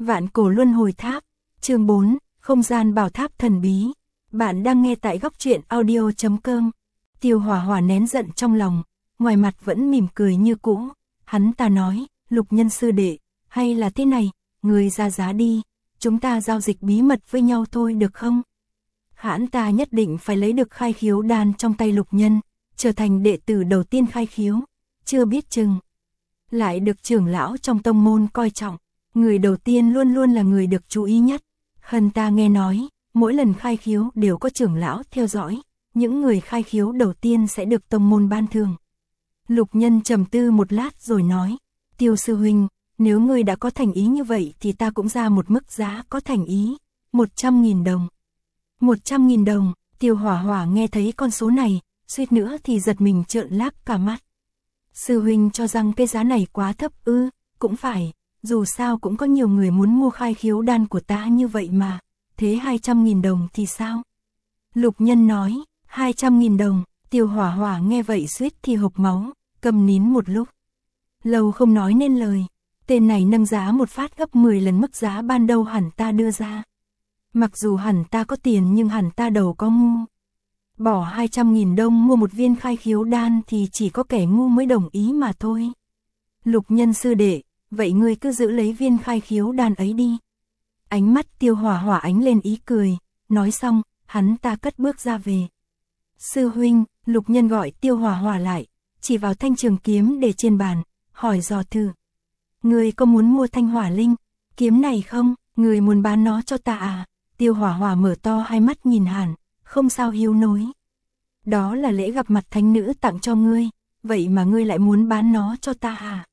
Vạn cổ luân hồi tháp, chương 4, không gian bảo tháp thần bí. Bạn đang nghe tại góc truyện audio.com. Tiêu Hỏa Hỏa nén giận trong lòng, ngoài mặt vẫn mỉm cười như cũ. Hắn ta nói, Lục Nhân sư đệ, hay là thế này, người ra giá đi, chúng ta giao dịch bí mật với nhau thôi được không? Hắn ta nhất định phải lấy được khai khiếu đan trong tay Lục Nhân, trở thành đệ tử đầu tiên khai khiếu, chưa biết chừng lại được trưởng lão trong tông môn coi trọng. Người đầu tiên luôn luôn là người được chú ý nhất. Hân ta nghe nói, mỗi lần khai khiếu đều có trưởng lão theo dõi, những người khai khiếu đầu tiên sẽ được tông môn ban thưởng. Lục Nhân trầm tư một lát rồi nói, Tiêu sư huynh, nếu ngươi đã có thành ý như vậy thì ta cũng ra một mức giá có thành ý, 100.000 đồng. 100.000 đồng, Tiêu Hỏa Hỏa nghe thấy con số này, suýt nữa thì giật mình trợn lác cả mắt. Sư huynh cho rằng cái giá này quá thấp ư? Cũng phải, dù sao cũng có nhiều người muốn mua khai khiếu đan của ta như vậy mà, thế 200.000 đồng thì sao? Lục Nhân nói, 200.000 đồng, Tiêu Hỏa Hỏa nghe vậy suýt thì hộc máu, câm nín một lúc. Lâu không nói nên lời, tên này nâng giá một phát gấp 10 lần mức giá ban đầu hẳn ta đưa ra. Mặc dù hẳn ta có tiền nhưng hẳn ta đầu có ngu. Bỏ 200.000 đồng mua một viên khai khiếu đan thì chỉ có kẻ ngu mới đồng ý mà thôi. Lục Nhân sư đệ, vậy ngươi cứ giữ lấy viên khai khiếu đan ấy đi. Ánh mắt Tiêu Hỏa Hỏa ánh lên ý cười, nói xong, hắn ta cất bước ra về. Sư huynh, Lục Nhân gọi Tiêu Hỏa Hỏa lại, chỉ vào thanh trường kiếm để trên bàn, hỏi dò thử. Ngươi có muốn mua thanh hỏa linh, kiếm này không, ngươi muốn bán nó cho ta à? Tiêu Hỏa Hỏa mở to hai mắt nhìn Hàn, không sao hiếu nối. Đó là lễ gặp mặt thánh nữ tặng cho ngươi, vậy mà ngươi lại muốn bán nó cho ta à?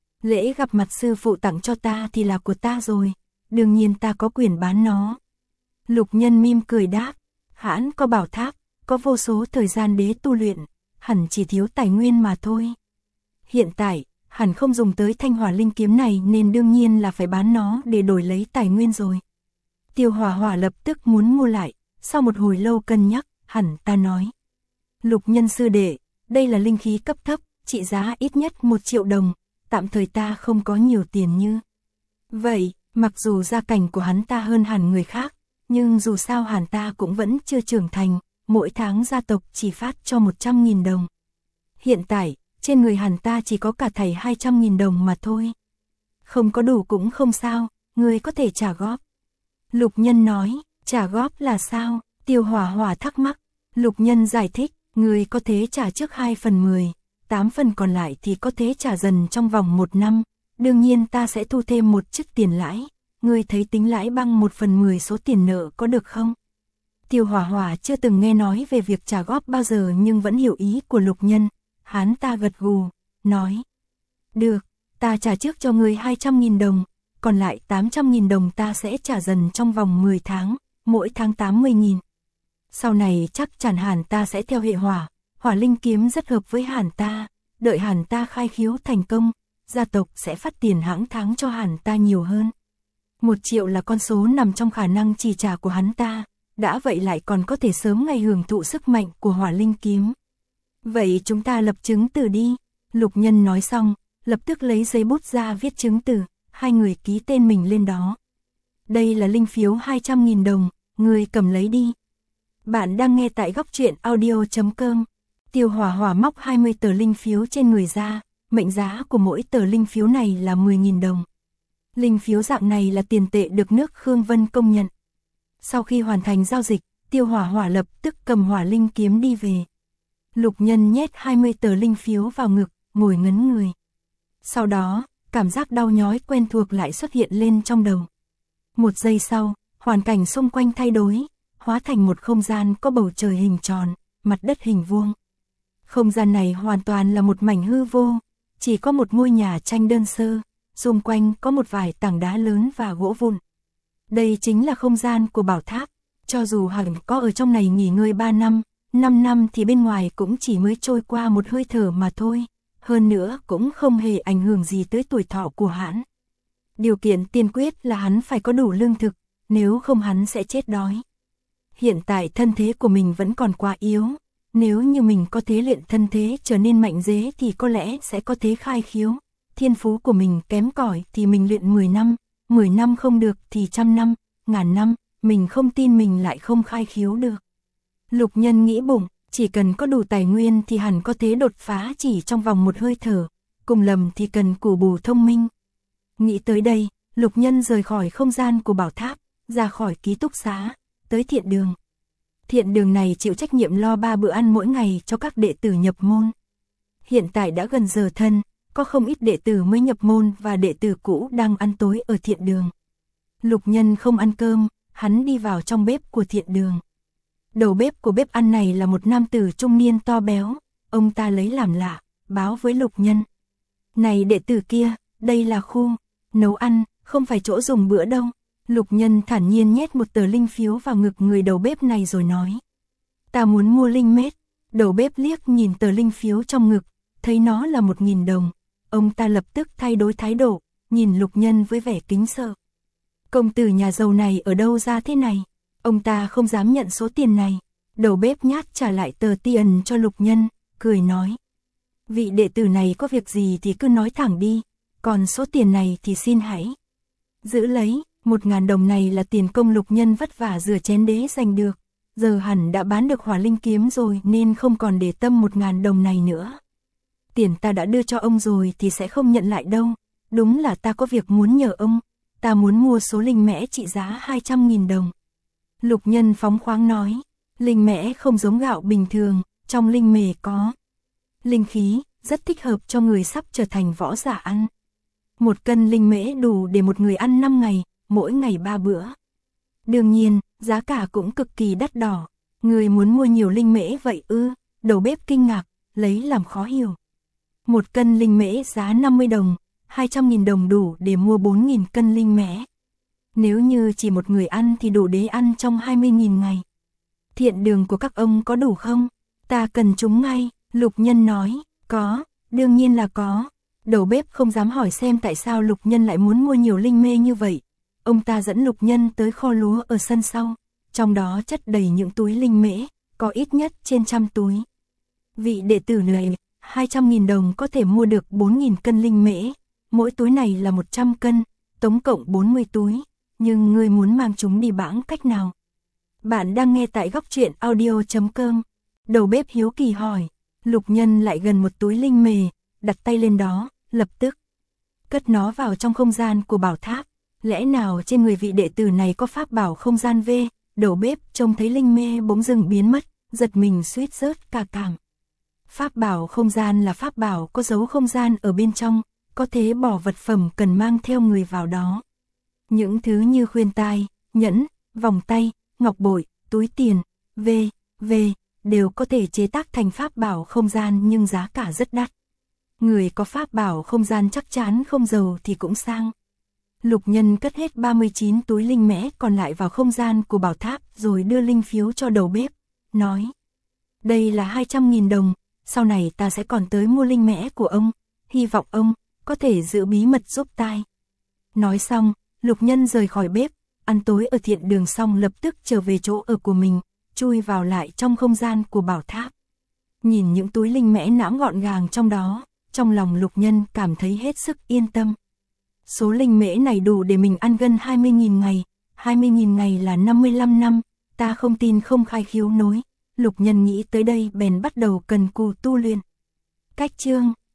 Lễ gặp mặt sư phụ tặng cho ta thì là của ta rồi, đương nhiên ta có quyền bán nó. Lục Nhân mỉm cười đáp, hãn có bảo tháp, có vô số thời gian để tu luyện, hẳn chỉ thiếu tài nguyên mà thôi. Hiện tại, hẳn không dùng tới thanh hỏa linh kiếm này nên đương nhiên là phải bán nó để đổi lấy tài nguyên rồi. Tiêu Hỏa Hỏa lập tức muốn mua lại, sau một hồi lâu cân nhắc, hẳn ta nói. Lục Nhân sư đệ, đây là linh khí cấp thấp, trị giá ít nhất 1 triệu đồng, tạm thời ta không có nhiều tiền như. Vậy, mặc dù gia cảnh của hắn ta hơn hẳn người khác, nhưng dù sao hẳn ta cũng vẫn chưa trưởng thành, mỗi tháng gia tộc chỉ phát cho 100.000 đồng. Hiện tại, trên người hẳn ta chỉ có cả thảy 200.000 đồng mà thôi. Không có đủ cũng không sao, người có thể trả góp. Lục Nhân nói, trả góp là sao? Tiêu Hỏa Hỏa thắc mắc. Lục Nhân giải thích, người có thể trả trước 2/10, 8 phần còn lại thì có thể trả dần trong vòng 1 năm. Đương nhiên ta sẽ thu thêm một chút tiền lãi, ngươi thấy tính lãi bằng 1/10 số tiền nợ có được không? Tiêu Hỏa Hỏa chưa từng nghe nói về việc trả góp bao giờ nhưng vẫn hiểu ý của Lục Nhân. Hắn ta gật gù, nói. Được, ta trả trước cho ngươi 200.000 đồng, còn lại 800.000 đồng ta sẽ trả dần trong vòng 10 tháng, mỗi tháng 80.000. Sau này chắc chắn hẳn ta sẽ theo hệ hỏa, hỏa linh kiếm rất hợp với hẳn ta, đợi hẳn ta khai khiếu thành công, gia tộc sẽ phát tiền hãng tháng cho hẳn ta nhiều hơn. 1 triệu là con số nằm trong khả năng chi trả của hắn ta, đã vậy lại còn có thể sớm ngày hưởng thụ sức mạnh của hỏa linh kiếm. Vậy chúng ta lập chứng từ đi, Lục Nhân nói xong, lập tức lấy giấy bút ra viết chứng từ, hai người ký tên mình lên đó. Đây là linh phiếu 200.000 đồng, người cầm lấy đi. Bạn đang nghe tại góc truyện audio.com. Tiêu Hỏa Hỏa móc 20 tờ linh phiếu trên người ra, mệnh giá của mỗi tờ linh phiếu này là 10.000 đồng. Linh phiếu dạng này là tiền tệ được nước Khương Vân công nhận. Sau khi hoàn thành giao dịch, Tiêu Hỏa Hỏa lập tức cầm hỏa linh kiếm đi về. Lục Nhân nhét 20 tờ linh phiếu vào ngực, ngồi ngấn người. Sau đó, cảm giác đau nhói quen thuộc lại xuất hiện lên trong đầu. Một giây sau, hoàn cảnh xung quanh thay đổi, hóa thành một không gian có bầu trời hình tròn, mặt đất hình vuông. Không gian này hoàn toàn là một mảnh hư vô, chỉ có một ngôi nhà tranh đơn sơ, xung quanh có một vài tảng đá lớn và gỗ vụn. Đây chính là không gian của bảo tháp, cho dù hẳn có ở trong này nghỉ ngơi 3 năm, 5 năm thì bên ngoài cũng chỉ mới trôi qua một hơi thở mà thôi, hơn nữa cũng không hề ảnh hưởng gì tới tuổi thọ của hắn. Điều kiện tiên quyết là hắn phải có đủ lương thực, nếu không hắn sẽ chết đói. Hiện tại thân thế của mình vẫn còn quá yếu, nếu như mình có thể luyện thân thế trở nên mạnh dế thì có lẽ sẽ có thể khai khiếu. Thiên phú của mình kém cỏi thì mình luyện 10 năm, 10 năm không được thì 100 năm, ngàn năm, mình không tin mình lại không khai khiếu được. Lục Nhân nghĩ bụng, chỉ cần có đủ tài nguyên thì hẳn có thể đột phá chỉ trong vòng một hơi thở, cùng lầm thì cần củ bù thông minh. Nghĩ tới đây, Lục Nhân rời khỏi không gian của bảo tháp, ra khỏi ký túc xá, tới thiện đường. Thiện đường này chịu trách nhiệm lo 3 bữa ăn mỗi ngày cho các đệ tử nhập môn. Hiện tại đã gần giờ thân, có không ít đệ tử mới nhập môn và đệ tử cũ đang ăn tối ở thiện đường. Lục Nhân không ăn cơm, hắn đi vào trong bếp của thiện đường. Đầu bếp của bếp ăn này là một nam tử trung niên to béo, ông ta lấy làm lạ, báo với Lục Nhân. Này đệ tử kia, đây là khu nấu ăn, không phải chỗ dùng bữa đâu. Lục Nhân thản nhiên nhét một tờ linh phiếu vào ngực người đầu bếp này rồi nói. Ta muốn mua linh mết. Đầu bếp liếc nhìn tờ linh phiếu trong ngực, thấy nó là 1.000 đồng. Ông ta lập tức thay đổi thái độ, nhìn Lục Nhân với vẻ kính sợ. Công tử nhà giàu này ở đâu ra thế này? Ông ta không dám nhận số tiền này. Đầu bếp nhát trả lại tờ tiền cho Lục Nhân, cười nói. Vị đệ tử này có việc gì thì cứ nói thẳng đi, còn số tiền này thì xin hãy giữ lấy. 1.000 đồng này là tiền công Lục Nhân vất vả rửa chén đế giành được. Giờ hẳn đã bán được hỏa linh kiếm rồi nên không còn để tâm 1.000 đồng này nữa. Tiền ta đã đưa cho ông rồi thì sẽ không nhận lại đâu. Đúng là ta có việc muốn nhờ ông. Ta muốn mua số linh mễ trị giá 200.000 đồng. Lục Nhân phóng khoáng nói. Linh mễ không giống gạo bình thường, trong linh mề có linh khí, rất thích hợp cho người sắp trở thành võ giả ăn. 1 cân linh mễ đủ để một người ăn 5 ngày, mỗi ngày 3 bữa. Đương nhiên, giá cả cũng cực kỳ đắt đỏ. Người muốn mua nhiều linh mễ vậy ư? Đầu bếp kinh ngạc, lấy làm khó hiểu. 1 cân linh mễ giá 50 đồng, 200.000 đồng đủ để mua 4.000 cân linh mễ. Nếu như chỉ một người ăn thì đủ để ăn trong 20.000 ngày. Thiện đường của các ông có đủ không? Ta cần chúng ngay, Lục Nhân nói. Có, đương nhiên là có. Đầu bếp không dám hỏi xem tại sao Lục Nhân lại muốn mua nhiều linh mễ như vậy. Ông ta dẫn Lục Nhân tới kho lúa ở sân sau, trong đó chất đầy những túi linh mễ, có ít nhất trên 100 túi. Vị đệ tử này, 200.000 đồng có thể mua được 4.000 cân linh mễ, mỗi túi này là 100 cân, tổng cộng 40 túi, nhưng ngươi muốn mang chúng đi bảng cách nào? Bạn đang nghe tại góc truyện audio.com. Đầu bếp hiếu kỳ hỏi. Lục Nhân lại gần một túi linh mề, đặt tay lên đó, lập tức cất nó vào trong không gian của bảo tháp. Lẽ nào trên người vị đệ tử này có pháp bảo không gian V? Đầu bếp trông thấy linh mê bỗng dưng biến mất, giật mình suýt rớt cả cảm. Pháp bảo không gian là pháp bảo có dấu không gian ở bên trong, có thể bỏ vật phẩm cần mang theo người vào đó. Những thứ như khuyên tai, nhẫn, vòng tay, ngọc bội, túi tiền, v đều có thể chế tác thành pháp bảo không gian nhưng giá cả rất đắt. Người có pháp bảo không gian chắc chắn không giàu thì cũng sang. Lục Nhân cất hết 39 túi linh mễ còn lại vào không gian của bảo tháp rồi đưa linh phiếu cho đầu bếp, nói. Đây là 200.000 đồng, sau này ta sẽ còn tới mua linh mễ của ông, hy vọng ông có thể giữ bí mật giúp tai. Nói xong, Lục Nhân rời khỏi bếp, ăn tối ở thiện đường xong lập tức trở về chỗ ở của mình, chui vào lại trong không gian của bảo tháp. Nhìn những túi linh mễ nãm gọn gàng trong đó, trong lòng Lục Nhân cảm thấy hết sức yên tâm. Số linh mễ này đủ để mình ăn gần 20.000 ngày, 20.000 ngày là 55 năm, ta không tin không khai khiếu nối. Lục Nhân nghĩ tới đây bèn bắt đầu cần cù tu luyện. Cách chương